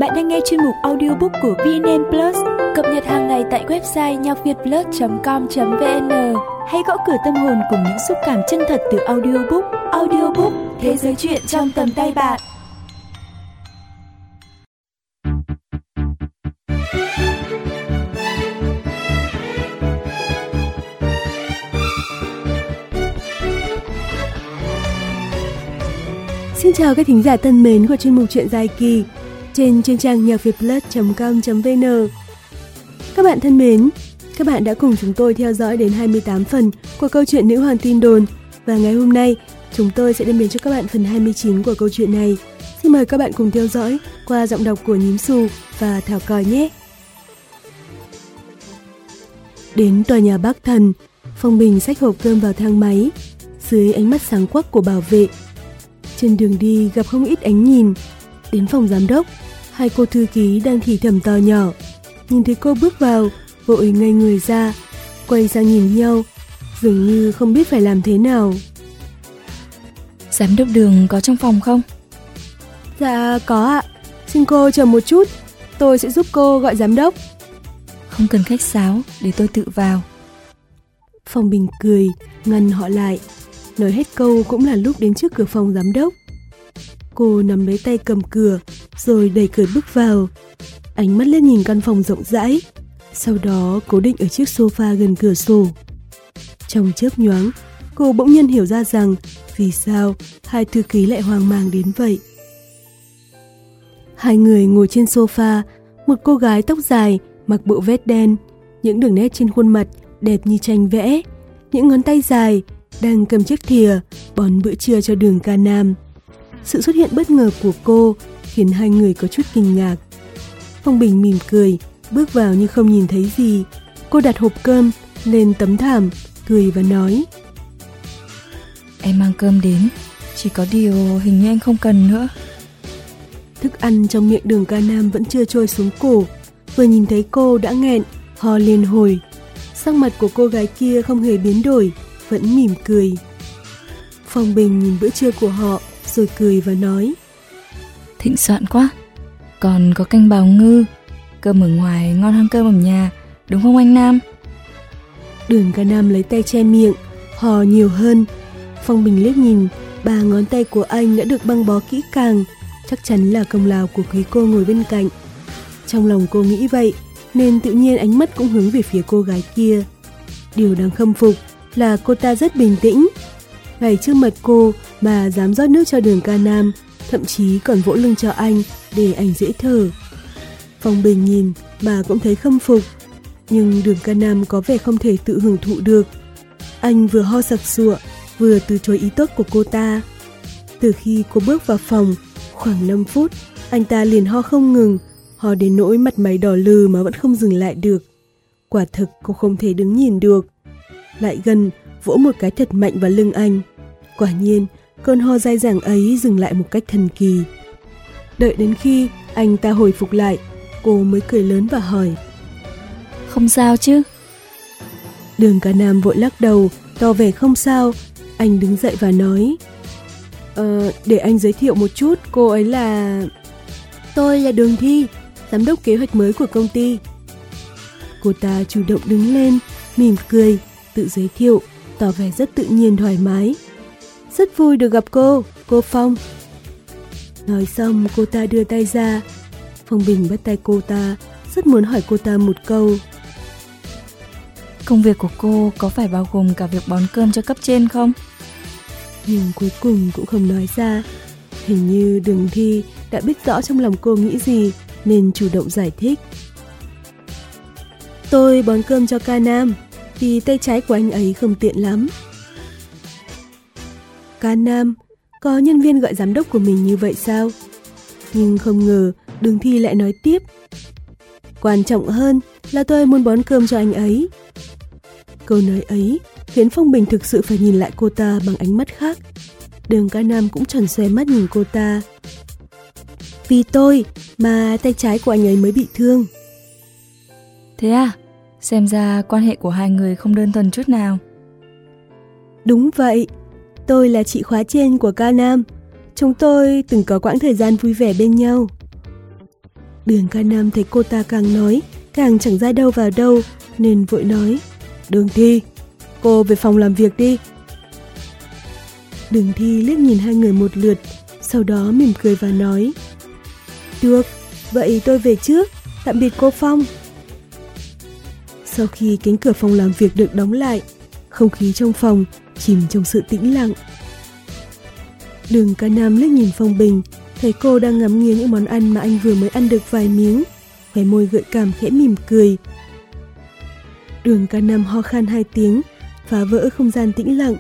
Bạn đang nghe chuyên mục audiobook của VNN Plus, cập nhật hàng ngày tại website nhacvietplus.com.vn. Hãy gõ cửa tâm hồn cùng những xúc cảm chân thật từ audiobook. Audiobook, thế giới truyện trong tầm tay bạn. Xin chào các thính giả thân mến của chuyên mục Chuyện dài kỳ trên chuyên trang nhacvietplus.com.vn. Các bạn thân mến, các bạn đã cùng chúng tôi theo dõi đến 28 phần của câu chuyện Nữ hoàng tin đồn, và ngày hôm nay chúng tôi sẽ đem đến cho các bạn phần 29 của câu chuyện này. Xin mời các bạn cùng theo dõi qua giọng đọc của Nhím Xù và Thảo Còi nhé. Đến tòa nhà Bác Thần, Phong Bình xách hộp cơm vào thang máy, dưới ánh mắt sáng quắc của bảo vệ. Trên đường đi gặp không ít ánh nhìn. Đến phòng giám đốc, hai cô thư ký đang thì thầm to nhỏ. Nhìn thấy cô bước vào, vội ngây người ra, quay sang nhìn nhau, dường như không biết phải làm thế nào. Giám đốc Đường có trong phòng không? Dạ có ạ, xin cô chờ một chút, tôi sẽ giúp cô gọi giám đốc. Không cần khách sáo, để tôi tự vào. Phong Bình cười, ngăn họ lại. Nói hết câu cũng là lúc đến trước cửa phòng giám đốc. Cô nắm lấy tay cầm cửa, rồi đẩy cửa bước vào. Ánh mắt lên nhìn căn phòng rộng rãi, sau đó cố định ở chiếc sofa gần cửa sổ. Trong chớp nhoáng, cô bỗng nhiên hiểu ra rằng vì sao hai thư ký lại hoang mang đến vậy. Hai người ngồi trên sofa, một cô gái tóc dài, mặc bộ vest đen, những đường nét trên khuôn mặt đẹp như tranh vẽ, những ngón tay dài đang cầm chiếc thìa bón bữa trưa cho Đường Ca Nam. Sự xuất hiện bất ngờ của cô khiến hai người có chút kinh ngạc. Phong Bình mỉm cười, bước vào như không nhìn thấy gì. Cô đặt hộp cơm lên tấm thảm, cười và nói: Em mang cơm đến, chỉ có điều hình như anh không cần nữa. Thức ăn trong miệng Đường Ca Nam vẫn chưa trôi xuống cổ, vừa nhìn thấy cô đã nghẹn, ho liên hồi. Sắc mặt của cô gái kia không hề biến đổi, vẫn mỉm cười. Phong Bình nhìn bữa trưa của họ rồi cười và nói: Thịnh soạn quá, còn có canh bào ngư. Cơm ở ngoài ngon hơn cơm ở nhà, đúng không anh Nam? Đường Ca Nam lấy tay che miệng, hò nhiều hơn. Phong Bình liếc nhìn, 3 ngón tay của anh đã được băng bó kỹ càng, chắc chắn là công lao của quý cô ngồi bên cạnh. Trong lòng cô nghĩ vậy, nên tự nhiên ánh mắt cũng hướng về phía cô gái kia. Điều đáng khâm phục là cô ta rất bình tĩnh. Ngay trước mặt cô mà dám rót nước cho Đường Ca Nam, thậm chí còn vỗ lưng cho anh để anh dễ thở. Phong Bình nhìn mà cũng thấy khâm phục, nhưng Đường Ca Nam có vẻ không thể tự hưởng thụ được. Anh vừa ho sặc sụa, vừa từ chối ý tốt của cô ta. Từ khi cô bước vào phòng, khoảng 5 phút, anh ta liền ho không ngừng, ho đến nỗi mặt mày đỏ lừ mà vẫn không dừng lại được. Quả thực cô không thể đứng nhìn được. Lại gần, vỗ một cái thật mạnh vào lưng anh. Quả nhiên, cơn ho dai dẳng ấy dừng lại một cách thần kỳ. Đợi đến khi anh ta hồi phục lại, cô mới cười lớn và hỏi: Không sao chứ? Đường Ca Nam vội lắc đầu, tỏ vẻ không sao. Anh đứng dậy và nói: để anh giới thiệu một chút, cô ấy là... Tôi là Đường Thi, giám đốc kế hoạch mới của công ty. Cô ta chủ động đứng lên, mỉm cười, tự giới thiệu, tỏ vẻ rất tự nhiên thoải mái. Rất vui được gặp cô Phong. Nói xong cô ta đưa tay ra. Phong Bình bắt tay cô ta, rất muốn hỏi cô ta một câu: Công việc của cô có phải bao gồm cả việc bón cơm cho cấp trên không? Nhưng cuối cùng cũng không nói ra. Hình như Đường Thi đã biết rõ trong lòng cô nghĩ gì, nên chủ động giải thích: Tôi bón cơm cho Ca Nam, vì tay trái của anh ấy không tiện lắm. Ca Nam, có nhân viên gọi giám đốc của mình như vậy sao? Nhưng không ngờ Đường Thi lại nói tiếp: Quan trọng hơn là tôi muốn bón cơm cho anh ấy. Câu nói ấy khiến Phong Bình thực sự phải nhìn lại cô ta bằng ánh mắt khác. Đường Ca Nam cũng tròn xoe mắt nhìn cô ta. Vì tôi mà tay trái của anh ấy mới bị thương. Thế à? Xem ra quan hệ của hai người không đơn thuần chút nào. Đúng vậy, tôi là chị khóa trên của Ca Nam. Chúng tôi từng có quãng thời gian vui vẻ bên nhau. Đường Ca Nam thấy cô ta càng nói, càng chẳng ra đâu vào đâu, nên vội nói: Đường Thi, cô về phòng làm việc đi. Đường Thi liếc nhìn hai người một lượt, sau đó mỉm cười và nói: Được, vậy tôi về trước, tạm biệt cô Phong. Sau khi cánh cửa phòng làm việc được đóng lại, không khí trong phòng chìm trong sự tĩnh lặng. Đường Ca Nam liếc nhìn Phong Bình, thấy cô đang ngắm nghía những món ăn mà anh vừa mới ăn được vài miếng, khóe môi gợi cảm khẽ mỉm cười. Đường Ca Nam ho khan 2 tiếng, phá vỡ không gian tĩnh lặng.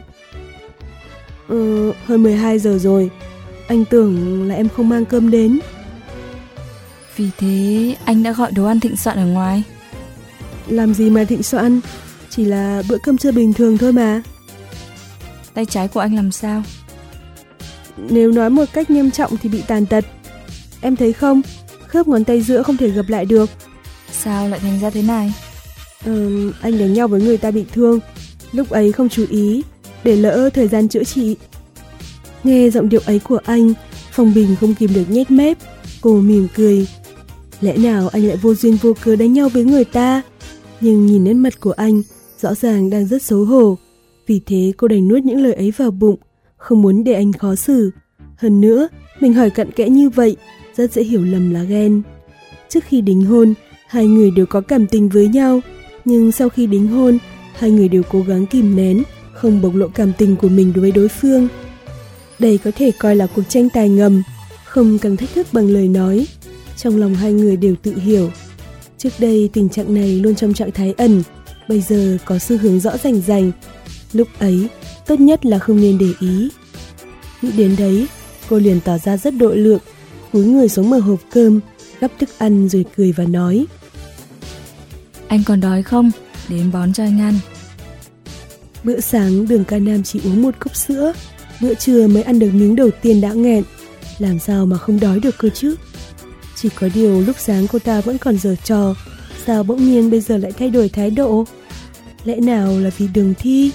Hơn 12 giờ rồi, anh tưởng là em không mang cơm đến. Vì thế anh đã gọi đồ ăn thịnh soạn ở ngoài. Làm gì mà thịnh soạn, chỉ là bữa cơm trưa bình thường thôi mà. Tay trái của anh làm sao? Nếu nói một cách nghiêm trọng thì bị tàn tật. Em thấy không, khớp ngón tay giữa không thể gập lại được. Sao lại thành ra thế này? Anh đánh nhau với người ta bị thương, lúc ấy không chú ý, để lỡ thời gian chữa trị. Nghe giọng điệu ấy của anh, Phong Bình không kìm được nhếch mép. Cô mỉm cười. Lẽ nào anh lại vô duyên vô cớ đánh nhau với người ta? Nhưng nhìn nét mặt của anh, rõ ràng đang rất xấu hổ. Vì thế cô đành nuốt những lời ấy vào bụng, không muốn để anh khó xử. Hơn nữa, mình hỏi cặn kẽ như vậy, rất dễ hiểu lầm là ghen. Trước khi đính hôn, hai người đều có cảm tình với nhau. Nhưng sau khi đính hôn, hai người đều cố gắng kìm nén, không bộc lộ cảm tình của mình đối với đối phương. Đây có thể coi là cuộc tranh tài ngầm, không cần thách thức bằng lời nói. Trong lòng hai người đều tự hiểu. Trước đây tình trạng này luôn trong trạng thái ẩn, bây giờ có xu hướng rõ rành rành. Lúc ấy, tốt nhất là không nên để ý. Nghĩ đến đấy, cô liền tỏ ra rất độ lượng, cúi người xuống mở hộp cơm, gắp thức ăn rồi cười và nói: Anh còn đói không? Để em bón cho anh ăn. Bữa sáng Đường Ca Nam chỉ uống một cốc sữa, bữa trưa mới ăn được miếng đầu tiên đã nghẹn, làm sao mà không đói được cơ chứ. Chỉ có điều lúc sáng cô ta vẫn còn giở trò, sao bỗng nhiên bây giờ lại thay đổi thái độ? Lẽ nào là vì Đường Thi?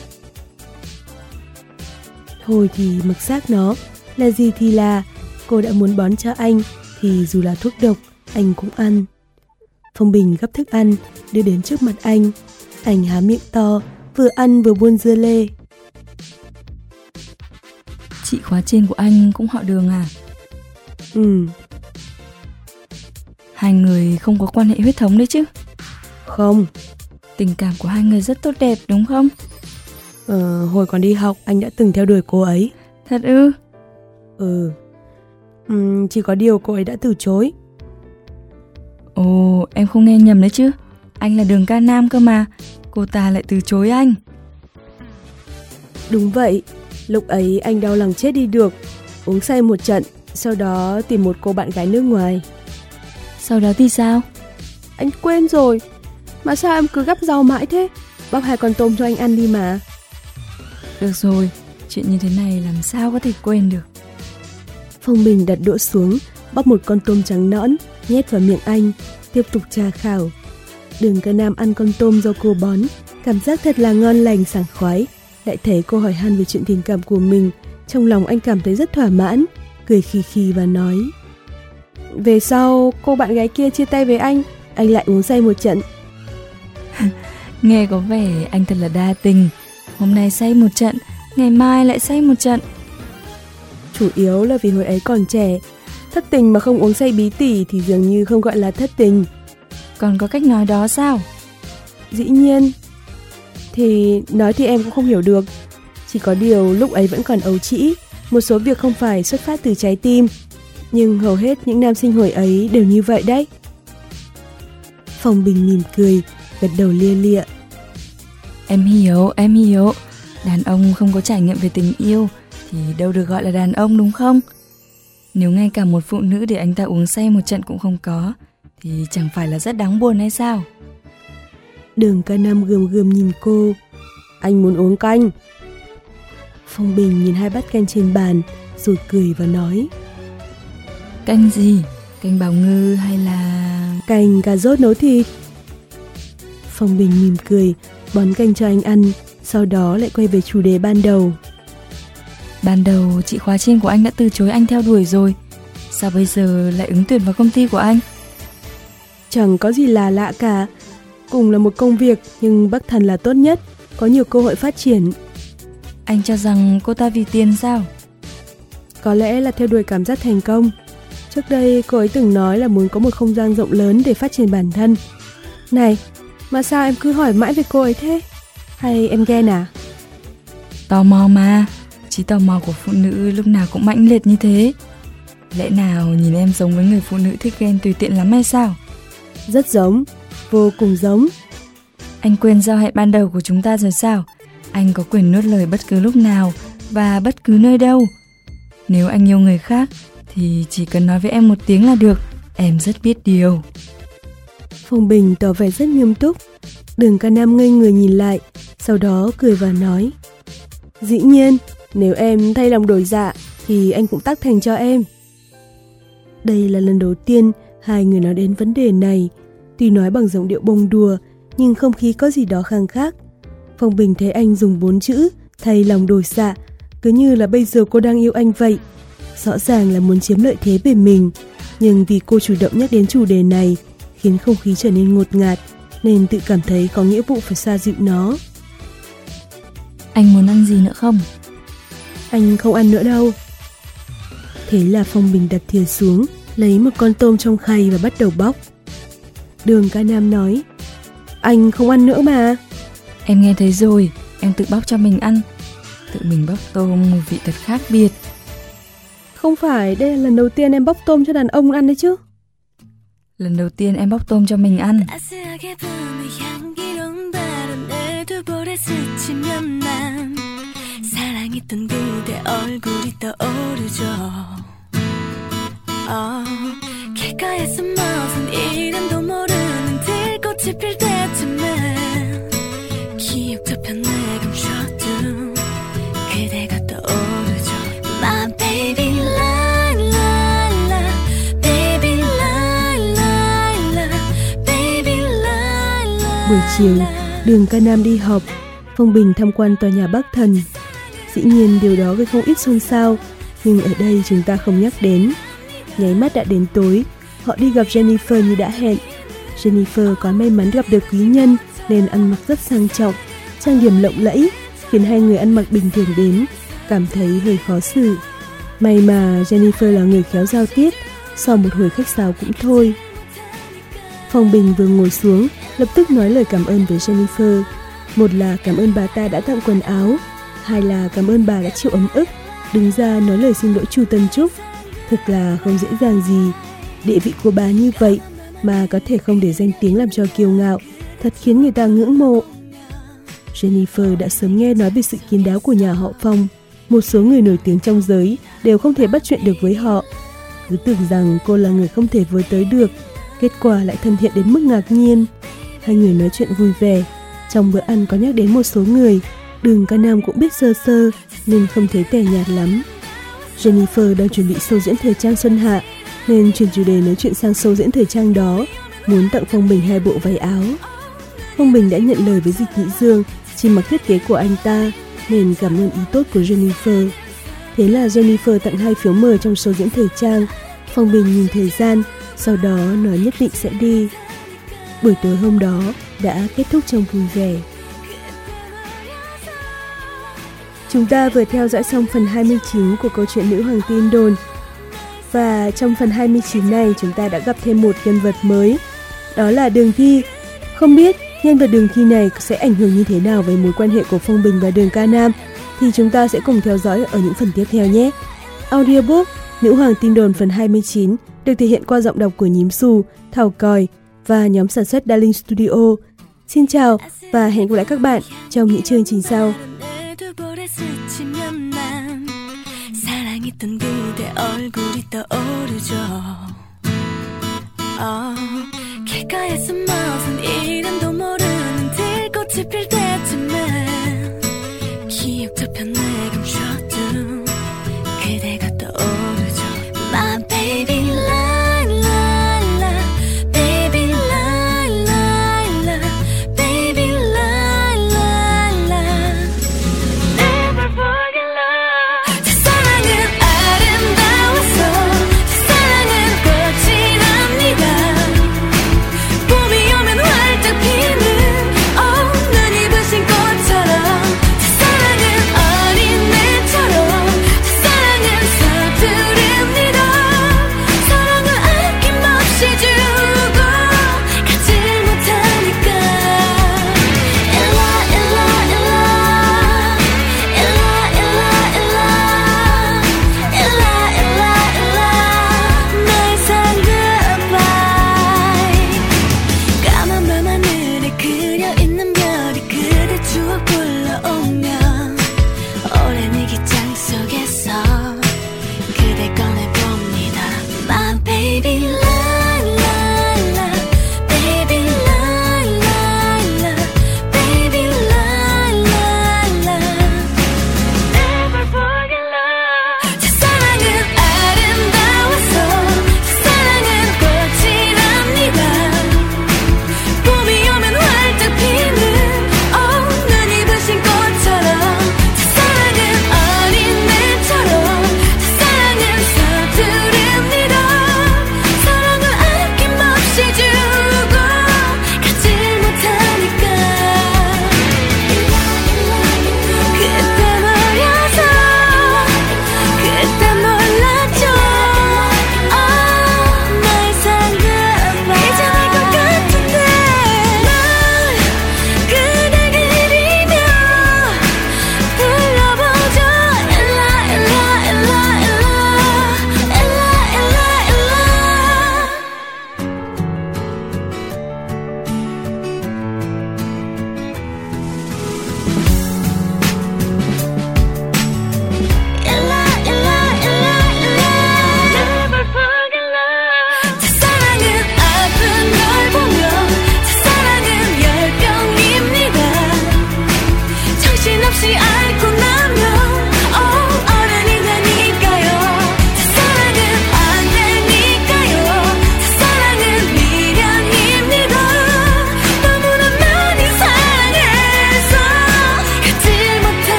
Thôi thì mặc xác nó, là gì thì là, cô đã muốn bón cho anh thì dù là thuốc độc, anh cũng ăn. Phong Bình gắp thức ăn, đưa đến trước mặt anh. Anh há miệng to, vừa ăn vừa buôn dưa lê. Chị khóa trên của anh cũng họ Đường à? Hai người không có quan hệ huyết thống đấy chứ? Không. Tình cảm của hai người rất tốt đẹp đúng không? Hồi còn đi học anh đã từng theo đuổi cô ấy. Thật ư? Chỉ có điều cô ấy đã từ chối. Ồ, em không nghe nhầm đấy chứ. Anh là Đường Ca Nam cơ mà. Cô ta lại từ chối anh. Đúng vậy. Lúc ấy anh đau lòng chết đi được. Uống say một trận, sau đó tìm một cô bạn gái nước ngoài. Sau đó thì sao? Anh quên rồi. Mà sao em cứ gắp rau mãi thế? Bóc 2 con tôm cho anh ăn đi mà. Được rồi, chuyện như thế này làm sao có thể quên được. Phong Bình đặt đũa xuống, bóc một con tôm trắng nõn, nhét vào miệng anh, tiếp tục tra khảo. Đường Ca Nam ăn con tôm do cô bón, cảm giác thật là ngon lành sảng khoái. Lại thấy cô hỏi han về chuyện tình cảm của mình, trong lòng anh cảm thấy rất thỏa mãn, cười khì khì và nói: Về sau cô bạn gái kia chia tay với anh lại uống say một trận. Nghe có vẻ anh thật là đa tình. Hôm nay say một trận, ngày mai lại say một trận. Chủ yếu là vì hồi ấy còn trẻ, thất tình mà không uống say bí tỉ thì dường như không gọi là thất tình. Còn có cách nói đó sao? Dĩ nhiên. Thì nói thì em cũng không hiểu được. Chỉ có điều lúc ấy vẫn còn ấu trĩ, một số việc không phải xuất phát từ trái tim. Nhưng hầu hết những nam sinh hồi ấy đều như vậy đấy. Phong Bình mỉm cười, gật đầu lia lịa. Em hiểu. Đàn ông không có trải nghiệm về tình yêu thì đâu được gọi là đàn ông đúng không? Nếu ngay cả một phụ nữ để anh ta uống say một trận cũng không có thì chẳng phải là rất đáng buồn hay sao? Đường Ca Nam gườm gườm nhìn cô. Anh muốn uống canh. Phong Bình nhìn 2 bát canh trên bàn rồi cười và nói: Canh gì? Canh bào ngư hay là... Canh cà rốt nấu thịt. Phong Bình mỉm cười, bón canh cho anh ăn, sau đó lại quay về chủ đề ban đầu. Ban đầu chị khóa trên của anh đã từ chối anh theo đuổi rồi, sao bây giờ lại ứng tuyển vào công ty của anh? Chẳng có gì là lạ cả. Cùng là một công việc nhưng Bắc Thần là tốt nhất, có nhiều cơ hội phát triển. Anh cho rằng cô ta vì tiền sao? Có lẽ là theo đuổi cảm giác thành công. Trước đây cô ấy từng nói là muốn có một không gian rộng lớn để phát triển bản thân. Này, mà sao em cứ hỏi mãi về cô ấy thế? Hay em ghen à? Tò mò mà, trí tò mò của phụ nữ lúc nào cũng mãnh liệt như thế. Lẽ nào nhìn em giống với người phụ nữ thích ghen tùy tiện lắm hay sao? Rất giống, vô cùng giống. Anh quên giao hẹn ban đầu của chúng ta rồi sao? Anh có quyền nuốt lời bất cứ lúc nào và bất cứ nơi đâu. Nếu anh yêu người khác thì chỉ cần nói với em một tiếng là được. Em rất biết điều. Phong Bình tỏ vẻ rất nghiêm túc. Đường Ca Nam ngây người nhìn lại, sau đó cười và nói: Dĩ nhiên, nếu em thay lòng đổi dạ thì anh cũng tác thành cho em. Đây là lần đầu tiên hai người nói đến vấn đề này. Tuy nói bằng giọng điệu bông đùa, nhưng không khí có gì đó khang khác. Phong Bình thấy anh dùng 4 chữ thay lòng đổi dạ, cứ như là bây giờ cô đang yêu anh vậy. Rõ ràng là muốn chiếm lợi thế về mình, nhưng vì cô chủ động nhắc đến chủ đề này khiến không khí trở nên ngột ngạt, nên tự cảm thấy có nghĩa vụ phải xoa dịu nó. Anh muốn ăn gì nữa không? Anh không ăn nữa đâu. Thế là Phong Bình đặt thìa xuống, lấy một con tôm trong khay và bắt đầu bóc. Đường Ca Nam nói: Anh không ăn nữa mà. Em nghe thấy rồi, em tự bóc cho mình ăn. Tự mình bóc tôm mùi vị thật khác biệt. Không phải, đây là lần đầu tiên em bóc tôm cho đàn ông ăn đấy chứ. Lần đầu tiên em bóc tôm cho mình ăn. Buổi chiều, Đường Ca Nam đi họp, Phong Bình tham quan tòa nhà Bắc Thần. Dĩ nhiên điều đó gây không ít xôn xao, nhưng ở đây chúng ta không nhắc đến. Nháy mắt đã đến tối, họ đi gặp Jennifer như đã hẹn. Jennifer có may mắn gặp được quý nhân nên ăn mặc rất sang trọng, trang điểm lộng lẫy, khiến hai người ăn mặc bình thường đến cảm thấy hơi khó xử. May mà Jennifer là người khéo giao tiếp, sau một hồi khách sáo cũng thôi. Phong Bình vừa ngồi xuống, lập tức nói lời cảm ơn với Jennifer. Một là cảm ơn bà ta đã tặng quần áo, hai là cảm ơn bà đã chịu ấm ức, đứng ra nói lời xin lỗi Chu Tân Trúc. Thực là không dễ dàng gì, địa vị của bà như vậy mà có thể không để danh tiếng làm cho kiêu ngạo, thật khiến người ta ngưỡng mộ. Jennifer đã sớm nghe nói về sự kín đáo của nhà họ Phong. Một số người nổi tiếng trong giới đều không thể bắt chuyện được với họ. Cứ tưởng rằng cô là người không thể với tới được, kết quả lại thân thiện đến mức ngạc nhiên. Hai người nói chuyện vui vẻ. Trong bữa ăn có nhắc đến một số người, Đường Ca Nam cũng biết sơ sơ nên không thấy tẻ nhạt lắm. Jennifer đang chuẩn bị show diễn thời trang xuân hạ nên chuyển chủ đề nói chuyện sang show diễn thời trang đó, muốn tặng Phong Bình 2 bộ váy áo. Phong Bình đã nhận lời với Dịch Nhĩ Dương chỉ mặc thiết kế của anh ta nên cảm ơn ý tốt của Jennifer. Thế là Jennifer tặng 2 phiếu mời trong show diễn thời trang. Phong Bình nhìn thời gian, sau đó nói nhất định sẽ đi. Buổi tối hôm đó đã kết thúc trong vui vẻ. Chúng ta vừa theo dõi xong phần 29 của câu chuyện Nữ Hoàng Tin Đồn. Và trong phần 29 này chúng ta đã gặp thêm một nhân vật mới, đó là Đường Thi. Không biết nhân vật Đường Thi này sẽ ảnh hưởng như thế nào với mối quan hệ của Phong Bình và Đường Ca Nam thì chúng ta sẽ cùng theo dõi ở những phần tiếp theo nhé. Audiobook Nữ Hoàng Tin Đồn phần 29 được thể hiện qua giọng đọc của Nhím Xù, Thảo Còi và nhóm sản xuất Darling Studio. Xin chào và hẹn gặp lại các bạn trong những chương trình sau. 사랑했던 그대 얼굴이 떠오르죠. 길가에 숨어선 이름도 모르는 들꽃이 필 때